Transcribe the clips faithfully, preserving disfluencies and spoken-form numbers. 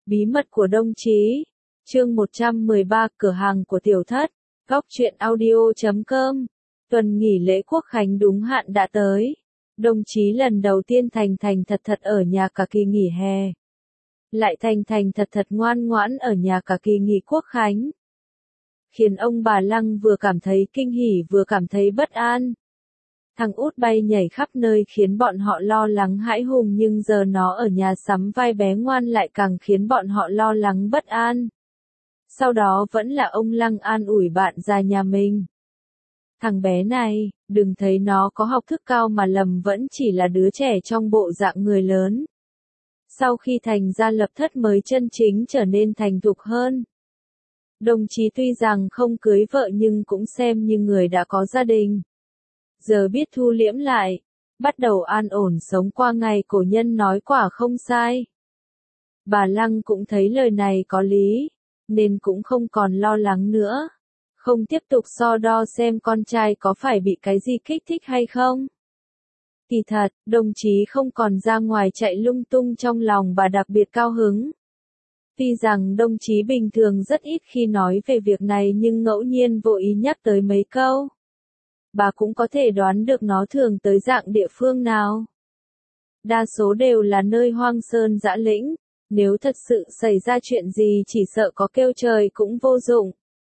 Bí mật của đồng chí. Chương một trăm mười ba, cửa hàng của tiểu thất. Góc truyện audio chấm com. Tuần nghỉ lễ Quốc khánh đúng hạn đã tới. Đồng chí lần đầu tiên thành thành thật thật ở nhà cả kỳ nghỉ hè. Lại thành thành thật thật ngoan ngoãn ở nhà cả kỳ nghỉ Quốc khánh. Khiến ông bà Lăng vừa cảm thấy kinh hỉ vừa cảm thấy bất an. Thằng út bay nhảy khắp nơi khiến bọn họ lo lắng hãi hùng, nhưng giờ nó ở nhà sắm vai bé ngoan lại càng khiến bọn họ lo lắng bất an. Sau đó vẫn là ông Lăng an ủi bạn già nhà mình. Thằng bé này, đừng thấy nó có học thức cao mà lầm, vẫn chỉ là đứa trẻ trong bộ dạng người lớn. Sau khi thành gia lập thất mới chân chính trở nên thành thục hơn. Đồng chí tuy rằng không cưới vợ nhưng cũng xem như người đã có gia đình. Giờ biết thu liễm lại, bắt đầu an ổn sống qua ngày, cổ nhân nói quả không sai. Bà Lăng cũng thấy lời này có lý, nên cũng không còn lo lắng nữa. Không tiếp tục so đo xem con trai có phải bị cái gì kích thích hay không. Kỳ thật, đồng chí không còn ra ngoài chạy lung tung, trong lòng bà đặc biệt cao hứng. Tuy rằng đồng chí bình thường rất ít khi nói về việc này nhưng ngẫu nhiên vô ý nhắc tới mấy câu. Bà cũng có thể đoán được nó thường tới dạng địa phương nào. Đa số đều là nơi hoang sơn dã lĩnh, nếu thật sự xảy ra chuyện gì chỉ sợ có kêu trời cũng vô dụng.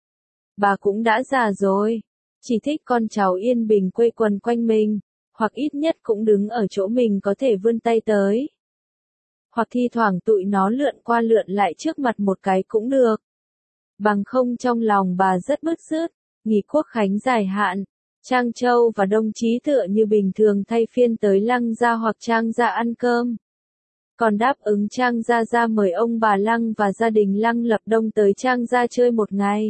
Bà cũng đã già rồi, chỉ thích con cháu yên bình quây quần quanh mình, hoặc ít nhất cũng đứng ở chỗ mình có thể vươn tay tới. Hoặc thi thoảng tụi nó lượn qua lượn lại trước mặt một cái cũng được. Bằng không trong lòng bà rất bứt rứt. Nghỉ Quốc khánh dài hạn, Trang Châu và đồng chí tựa như bình thường thay phiên tới Lăng gia hoặc Trang gia ăn cơm. Còn đáp ứng Trang gia ra mời ông bà Lăng và gia đình Lăng Lập Đông tới Trang gia chơi một ngày.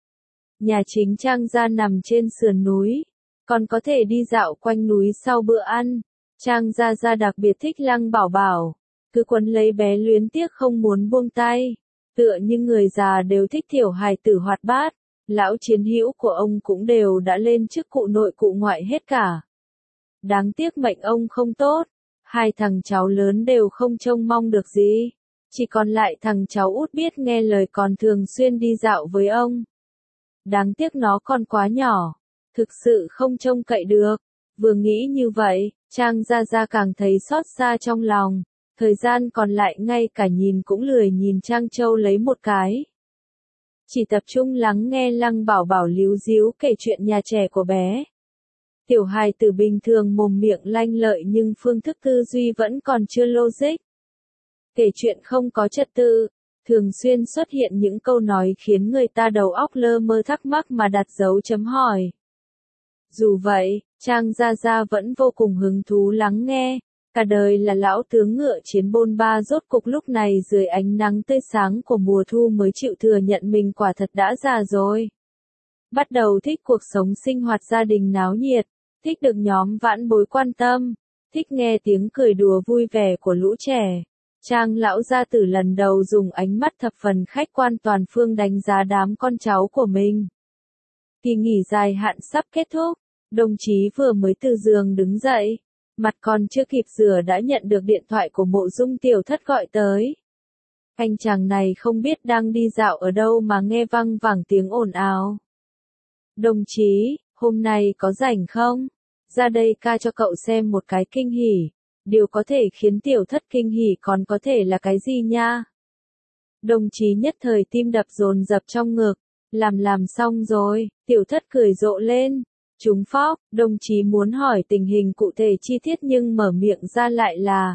Nhà chính Trang gia nằm trên sườn núi, còn có thể đi dạo quanh núi sau bữa ăn. Trang gia gia đặc biệt thích Lăng Bảo Bảo, cứ quấn lấy bé luyến tiếc không muốn buông tay. Tựa như người già đều thích tiểu hài tử hoạt bát, lão chiến hữu của ông cũng đều đã lên chức cụ nội cụ ngoại hết cả. Đáng tiếc mệnh ông không tốt, hai thằng cháu lớn đều không trông mong được gì, chỉ còn lại thằng cháu út biết nghe lời còn thường xuyên đi dạo với ông. Đáng tiếc nó còn quá nhỏ, thực sự không trông cậy được. Vừa nghĩ như vậy, Trang gia gia càng thấy xót xa trong lòng. Thời gian còn lại ngay cả nhìn cũng lười nhìn Trang Châu lấy một cái. Chỉ tập trung lắng nghe Lăng Bảo Bảo líu díu kể chuyện nhà trẻ của bé. Tiểu hài tử bình thường mồm miệng lanh lợi nhưng phương thức tư duy vẫn còn chưa logic. Kể chuyện không có trật tự, thường xuyên xuất hiện những câu nói khiến người ta đầu óc lơ mơ thắc mắc mà đặt dấu chấm hỏi. Dù vậy, Trang gia gia vẫn vô cùng hứng thú lắng nghe. Cả đời là lão tướng ngựa chiến bôn ba, rốt cục lúc này dưới ánh nắng tươi sáng của mùa thu mới chịu thừa nhận mình quả thật đã già rồi. Bắt đầu thích cuộc sống sinh hoạt gia đình náo nhiệt, thích được nhóm vãn bối quan tâm, thích nghe tiếng cười đùa vui vẻ của lũ trẻ. Trang lão gia tử lần đầu dùng ánh mắt thập phần khách quan toàn phương đánh giá đám con cháu của mình. Kỳ nghỉ dài hạn sắp kết thúc, đồng chí vừa mới từ giường đứng dậy. Mặt còn chưa kịp rửa đã nhận được điện thoại của Mộ Dung tiểu thất gọi tới. Anh chàng này không biết đang đi dạo ở đâu mà nghe văng vẳng tiếng ồn ào. Đồng chí, hôm nay có rảnh không? Ra đây ca cho cậu xem một cái kinh hỉ. Điều có thể khiến tiểu thất kinh hỉ còn có thể là cái gì nha? Đồng chí nhất thời tim đập dồn dập trong ngực. Làm làm xong rồi, tiểu thất cười rộ lên. Trúng phóc, đồng chí muốn hỏi tình hình cụ thể chi tiết nhưng mở miệng ra lại là.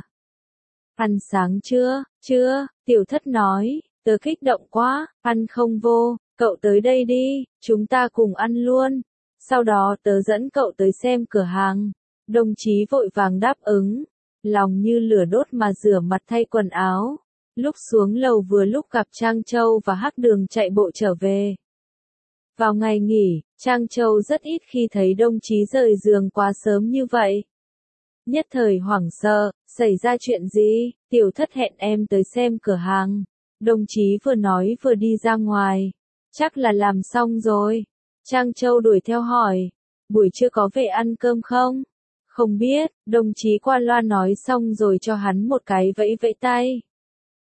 Ăn sáng chưa? Chưa, tiểu thất nói, tớ kích động quá, ăn không vô, cậu tới đây đi, chúng ta cùng ăn luôn. Sau đó tớ dẫn cậu tới xem cửa hàng. Đồng chí vội vàng đáp ứng, lòng như lửa đốt mà rửa mặt thay quần áo. Lúc xuống lầu vừa lúc gặp Trang Châu và Hắc Đường chạy bộ trở về. Vào ngày nghỉ, Trang Châu rất ít khi thấy đồng chí rời giường quá sớm như vậy. Nhất thời hoảng sợ, xảy ra chuyện gì? Tiểu thất hẹn em tới xem cửa hàng. Đồng chí vừa nói vừa đi ra ngoài. Chắc là làm xong rồi. Trang Châu đuổi theo hỏi. Buổi trưa có về ăn cơm không? Không biết, đồng chí qua loa nói xong rồi cho hắn một cái vẫy vẫy tay.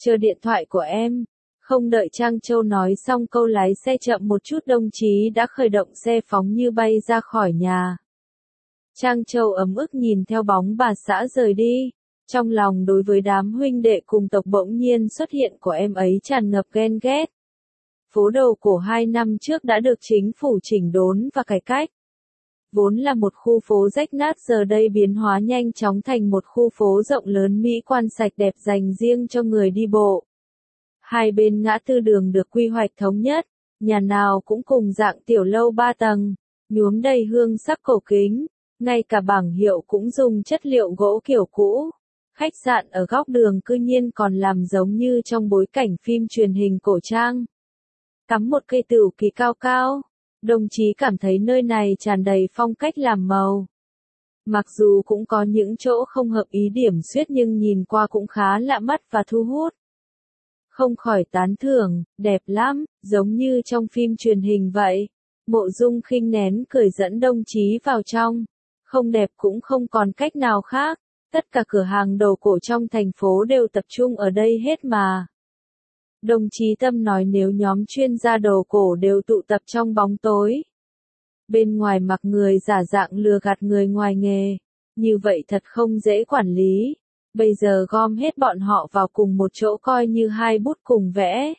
Chờ điện thoại của em. Không đợi Trang Châu nói xong câu lái xe chậm một chút đồng chí đã khởi động xe phóng như bay ra khỏi nhà. Trang Châu ấm ức nhìn theo bóng bà xã rời đi. Trong lòng đối với đám huynh đệ cùng tộc bỗng nhiên xuất hiện của em ấy tràn ngập ghen ghét. Phố đầu cổ hai năm trước đã được chính phủ chỉnh đốn và cải cách. Vốn là một khu phố rách nát giờ đây biến hóa nhanh chóng thành một khu phố rộng lớn mỹ quan sạch đẹp dành riêng cho người đi bộ. Hai bên ngã tư đường được quy hoạch thống nhất, nhà nào cũng cùng dạng tiểu lâu ba tầng, nhuốm đầy hương sắc cổ kính, ngay cả bảng hiệu cũng dùng chất liệu gỗ kiểu cũ. Khách sạn ở góc đường cư nhiên còn làm giống như trong bối cảnh phim truyền hình cổ trang. Cắm một cây tửu kỳ cao cao, đồng chí cảm thấy nơi này tràn đầy phong cách làm màu. Mặc dù cũng có những chỗ không hợp ý điểm xuyết nhưng nhìn qua cũng khá lạ mắt và thu hút. Không khỏi tán thưởng, đẹp lắm, giống như trong phim truyền hình vậy. Mộ Dung khinh nén cười dẫn đồng chí vào trong. Không đẹp cũng không còn cách nào khác. Tất cả cửa hàng đồ cổ trong thành phố đều tập trung ở đây hết mà. Đồng chí Tâm nói nếu nhóm chuyên gia đồ cổ đều tụ tập trong bóng tối. Bên ngoài mặc người giả dạng lừa gạt người ngoài nghề. Như vậy thật không dễ quản lý. Bây giờ gom hết bọn họ vào cùng một chỗ coi như hai bút cùng vẽ.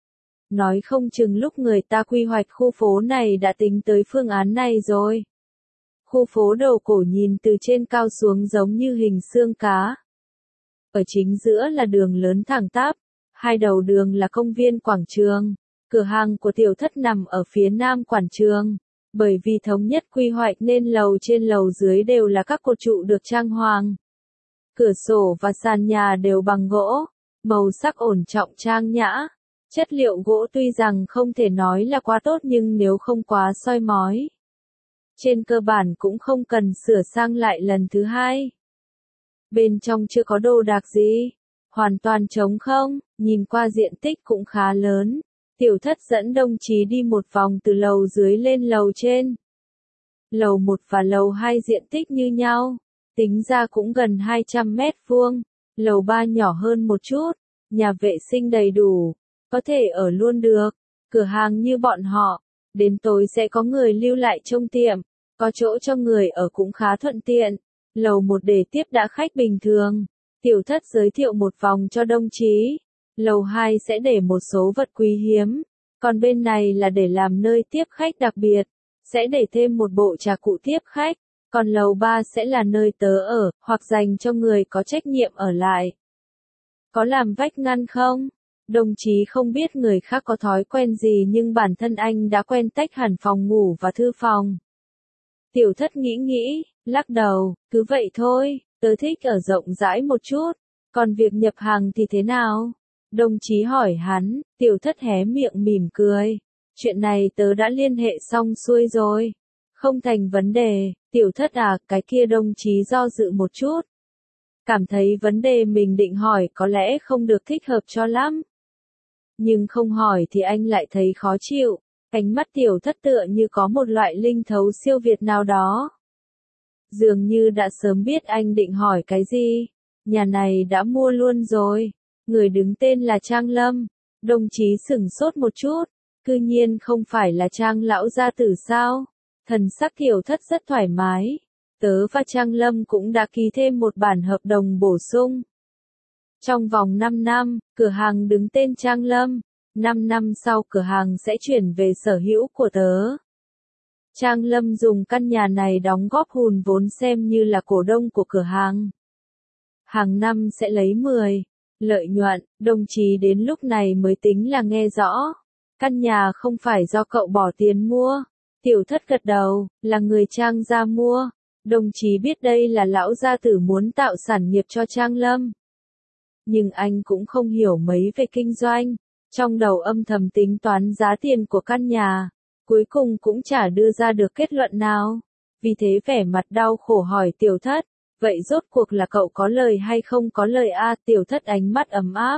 Nói không chừng lúc người ta quy hoạch khu phố này đã tính tới phương án này rồi. Khu phố đồ cổ nhìn từ trên cao xuống giống như hình xương cá. Ở chính giữa là đường lớn thẳng tắp, hai đầu đường là công viên quảng trường. Cửa hàng của Tiểu Thất nằm ở phía nam quảng trường. Bởi vì thống nhất quy hoạch nên lầu trên lầu dưới đều là các cột trụ được trang hoàng. Cửa sổ và sàn nhà đều bằng gỗ, màu sắc ổn trọng trang nhã. Chất liệu gỗ tuy rằng không thể nói là quá tốt nhưng nếu không quá soi mói, trên cơ bản cũng không cần sửa sang lại lần thứ hai. Bên trong chưa có đồ đạc gì, hoàn toàn trống không, nhìn qua diện tích cũng khá lớn. Tiểu Thất dẫn đồng chí đi một vòng từ lầu dưới lên lầu trên. Lầu một và lầu hai diện tích như nhau, tính ra cũng gần hai trăm mét vuông. Lầu ba nhỏ hơn một chút, nhà vệ sinh đầy đủ, có thể ở luôn được. Cửa hàng như bọn họ, đến tối sẽ có người lưu lại trông tiệm, có chỗ cho người ở cũng khá thuận tiện. Lầu một để tiếp đãi khách bình thường. Tiểu Thất giới thiệu một vòng cho đồng chí. Lầu hai sẽ để một số vật quý hiếm, còn bên này là để làm nơi tiếp khách đặc biệt, sẽ để thêm một bộ trà cụ tiếp khách, còn lầu ba sẽ là nơi tớ ở, hoặc dành cho người có trách nhiệm ở lại. Có làm vách ngăn không? Đồng chí không biết người khác có thói quen gì nhưng bản thân anh đã quen tách hẳn phòng ngủ và thư phòng. Tiểu Thất nghĩ nghĩ, lắc đầu, cứ vậy thôi, tớ thích ở rộng rãi một chút, còn việc nhập hàng thì thế nào? Đồng chí hỏi hắn, Tiểu Thất hé miệng mỉm cười. Chuyện này tớ đã liên hệ xong xuôi rồi. Không thành vấn đề, Tiểu Thất à, cái kia đồng chí do dự một chút. Cảm thấy vấn đề mình định hỏi có lẽ không được thích hợp cho lắm. Nhưng không hỏi thì anh lại thấy khó chịu. Ánh mắt Tiểu Thất tựa như có một loại linh thấu siêu việt nào đó. Dường như đã sớm biết anh định hỏi cái gì. Nhà này đã mua luôn rồi. Người đứng tên là Trang Lâm. Đồng chí sửng sốt một chút. Cư nhiên không phải là Trang lão gia tử sao? Thần sắc Tiểu Thất rất thoải mái. Tớ và Trang Lâm cũng đã ký thêm một bản hợp đồng bổ sung. Trong vòng năm năm, cửa hàng đứng tên Trang Lâm. năm năm sau cửa hàng sẽ chuyển về sở hữu của tớ. Trang Lâm dùng căn nhà này đóng góp hùn vốn xem như là cổ đông của cửa hàng. Hàng năm sẽ lấy mười lợi nhuận, đồng chí đến lúc này mới tính là nghe rõ. Căn nhà không phải do cậu bỏ tiền mua. Tiểu Thất gật đầu, là người Trang gia mua. Đồng chí biết đây là lão gia tử muốn tạo sản nghiệp cho Trang Lâm. Nhưng anh cũng không hiểu mấy về kinh doanh. Trong đầu âm thầm tính toán giá tiền của căn nhà. Cuối cùng cũng chả đưa ra được kết luận nào. Vì thế vẻ mặt đau khổ hỏi Tiểu Thất. Vậy rốt cuộc là cậu có lời hay không có lời a? À, Tiểu Thất ánh mắt ấm áp.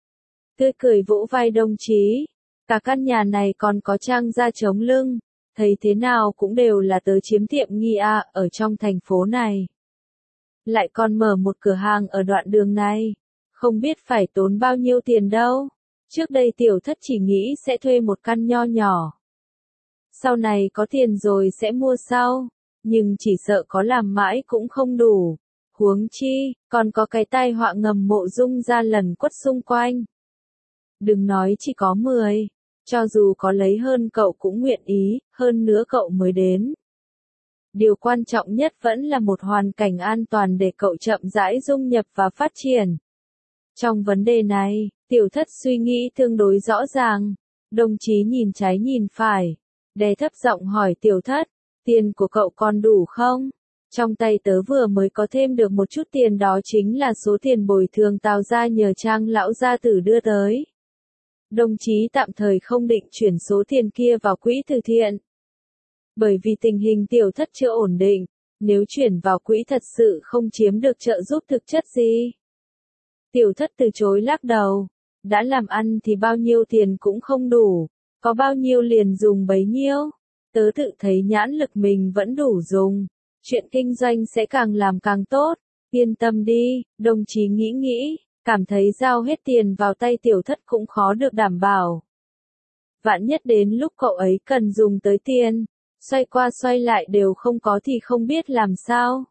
Tươi cười vỗ vai đồng chí. Cả căn nhà này còn có Trang gia chống lưng. Thấy thế nào cũng đều là tớ chiếm tiệm nghi a à, ở trong thành phố này. Lại còn mở một cửa hàng ở đoạn đường này. Không biết phải tốn bao nhiêu tiền đâu. Trước đây tiểu thất chỉ nghĩ sẽ thuê một căn nho nhỏ. Sau này có tiền rồi sẽ mua sau. Nhưng chỉ sợ có làm mãi cũng không đủ. Huống chi, còn có cái tai họa ngầm Mộ Dung gia lần quất xung quanh. Đừng nói chỉ có mười. Cho dù có lấy hơn cậu cũng nguyện ý, hơn nữa cậu mới đến. Điều quan trọng nhất vẫn là một hoàn cảnh an toàn để cậu chậm rãi dung nhập và phát triển. Trong vấn đề này, tiểu thất suy nghĩ tương đối rõ ràng. Đồng chí nhìn trái nhìn phải. Đè thấp giọng hỏi tiểu thất, tiền của cậu còn đủ không? Trong tay tớ vừa mới có thêm được một chút tiền, đó chính là số tiền bồi thường Tào gia nhờ Trang lão gia tử đưa tới. Đồng chí tạm thời không định chuyển số tiền kia vào quỹ từ thiện. Bởi vì tình hình tiểu thất chưa ổn định, nếu chuyển vào quỹ thật sự không chiếm được trợ giúp thực chất gì. Tiểu thất từ chối lắc đầu, đã làm ăn thì bao nhiêu tiền cũng không đủ, có bao nhiêu liền dùng bấy nhiêu. Tớ tự thấy nhãn lực mình vẫn đủ dùng, chuyện kinh doanh sẽ càng làm càng tốt, yên tâm đi. Đồng chí nghĩ nghĩ, cảm thấy giao hết tiền vào tay tiểu thất cũng khó được đảm bảo. Vạn nhất đến lúc cậu ấy cần dùng tới tiền, xoay qua xoay lại đều không có thì không biết làm sao.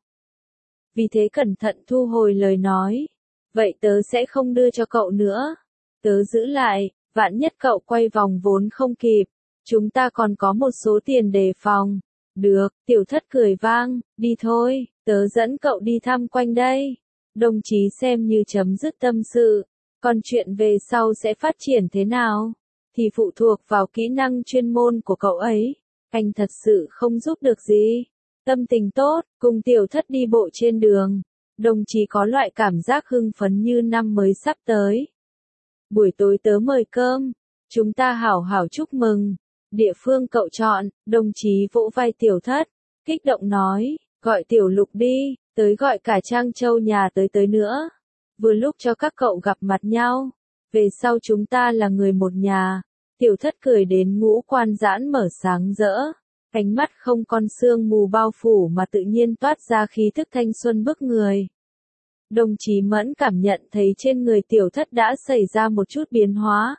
Vì thế cẩn thận thu hồi lời nói. Vậy tớ sẽ không đưa cho cậu nữa. Tớ giữ lại, vạn nhất cậu quay vòng vốn không kịp. Chúng ta còn có một số tiền đề phòng. Được, tiểu thất cười vang, đi thôi, tớ dẫn cậu đi thăm quanh đây. Đồng chí xem như chấm dứt tâm sự. Còn chuyện về sau sẽ phát triển thế nào, thì phụ thuộc vào kỹ năng chuyên môn của cậu ấy. Anh thật sự không giúp được gì. Tâm tình tốt, cùng tiểu thất đi bộ trên đường. Đồng chí có loại cảm giác hưng phấn như năm mới sắp tới. Buổi tối tớ mời cơm. Chúng ta hảo hảo chúc mừng. Địa phương cậu chọn. Đồng chí vỗ vai tiểu thất, kích động nói, gọi tiểu lục đi, tới gọi cả Trang Châu nhà tới tới nữa. Vừa lúc cho các cậu gặp mặt nhau. Về sau chúng ta là người một nhà. Tiểu thất cười đến ngũ quan giãn mở sáng rỡ. Cánh mắt không con sương mù bao phủ mà tự nhiên toát ra khí thức thanh xuân bức người. Đồng chí Mẫn cảm nhận thấy trên người tiểu thất đã xảy ra một chút biến hóa.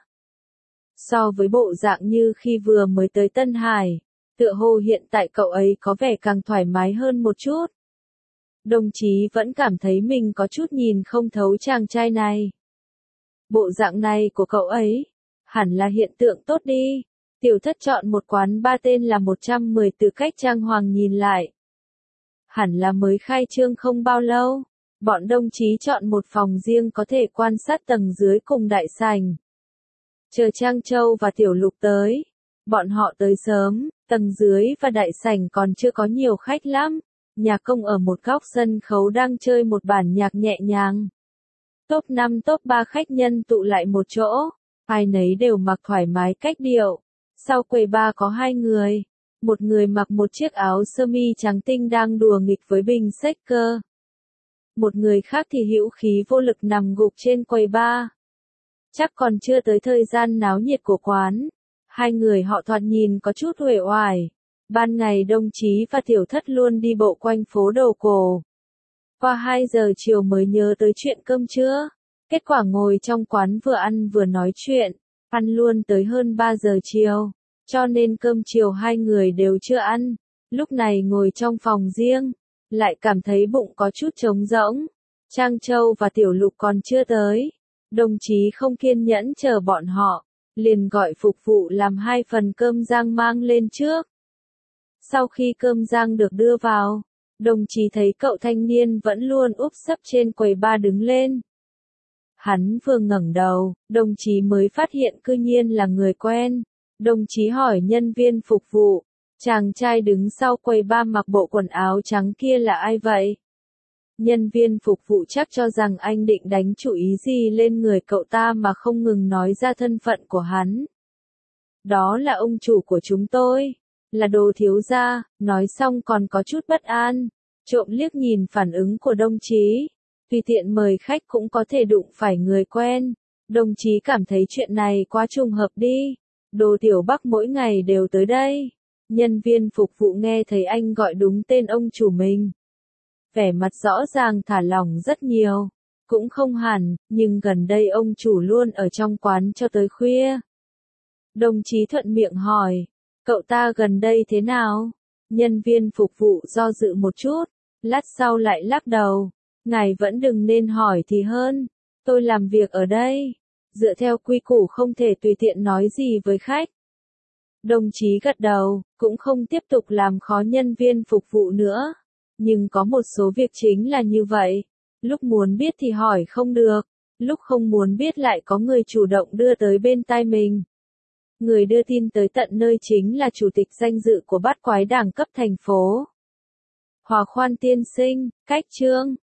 So với bộ dạng như khi vừa mới tới Tân Hải, tựa hồ hiện tại cậu ấy có vẻ càng thoải mái hơn một chút. Đồng chí vẫn cảm thấy mình có chút nhìn không thấu chàng trai này. Bộ dạng này của cậu ấy, hẳn là hiện tượng tốt đi. Tiểu thất chọn một quán ba tên là một trăm mười từ cách trang hoàng nhìn lại. Hẳn là mới khai trương không bao lâu. Bọn đồng chí chọn một phòng riêng có thể quan sát tầng dưới cùng đại sảnh. Chờ Trang Châu và Tiểu Lục tới. Bọn họ tới sớm, tầng dưới và đại sảnh còn chưa có nhiều khách lắm. Nhà công ở một góc sân khấu đang chơi một bản nhạc nhẹ nhàng. Top năm top ba khách nhân tụ lại một chỗ. Ai nấy đều mặc thoải mái cách điệu. Sau quầy bar có hai người. Một người mặc một chiếc áo sơ mi trắng tinh đang đùa nghịch với bình shaker. Một người khác thì hữu khí vô lực nằm gục trên quầy bar. Chắc còn chưa tới thời gian náo nhiệt của quán. Hai người họ thoạt nhìn có chút uể oải. Ban ngày đồng chí và tiểu thất luôn đi bộ quanh phố đầu cổ. Qua hai giờ chiều mới nhớ tới chuyện cơm trưa. Kết quả ngồi trong quán vừa ăn vừa nói chuyện. Ăn luôn tới hơn ba giờ chiều. Cho nên cơm chiều hai người đều chưa ăn. Lúc này ngồi trong phòng riêng. Lại cảm thấy bụng có chút trống rỗng. Trang Châu và Tiểu Lục còn chưa tới. Đồng chí không kiên nhẫn chờ bọn họ. Liền gọi phục vụ làm hai phần cơm rang mang lên trước. Sau khi cơm rang được đưa vào, đồng chí thấy cậu thanh niên vẫn luôn úp sấp trên quầy bar đứng lên. Hắn vừa ngẩng đầu, đồng chí mới phát hiện cư nhiên là người quen. Đồng chí hỏi nhân viên phục vụ, chàng trai đứng sau quầy bar mặc bộ quần áo trắng kia là ai vậy? Nhân viên phục vụ chắc cho rằng anh định đánh chủ ý gì lên người cậu ta mà không ngừng nói ra thân phận của hắn. Đó là ông chủ của chúng tôi, là Đồ thiếu gia. Nói xong còn có chút bất an, trộm liếc nhìn phản ứng của đồng chí. Tùy tiện mời khách cũng có thể đụng phải người quen. Đồng chí cảm thấy chuyện này quá trùng hợp đi. Đồ Tiểu Bắc mỗi ngày đều tới đây. Nhân viên phục vụ nghe thấy anh gọi đúng tên ông chủ mình. Vẻ mặt rõ ràng thả lỏng rất nhiều. Cũng không hẳn, nhưng gần đây ông chủ luôn ở trong quán cho tới khuya. Đồng chí thuận miệng hỏi, cậu ta gần đây thế nào? Nhân viên phục vụ do dự một chút, lát sau lại lắc đầu. Ngài vẫn đừng nên hỏi thì hơn. Tôi làm việc ở đây. Dựa theo quy củ không thể tùy tiện nói gì với khách. Đồng chí gật đầu, cũng không tiếp tục làm khó nhân viên phục vụ nữa. Nhưng có một số việc chính là như vậy. Lúc muốn biết thì hỏi không được. Lúc không muốn biết lại có người chủ động đưa tới bên tai mình. Người đưa tin tới tận nơi chính là chủ tịch danh dự của bát quái đảng cấp thành phố. Hòa Khoan tiên sinh, cách chương.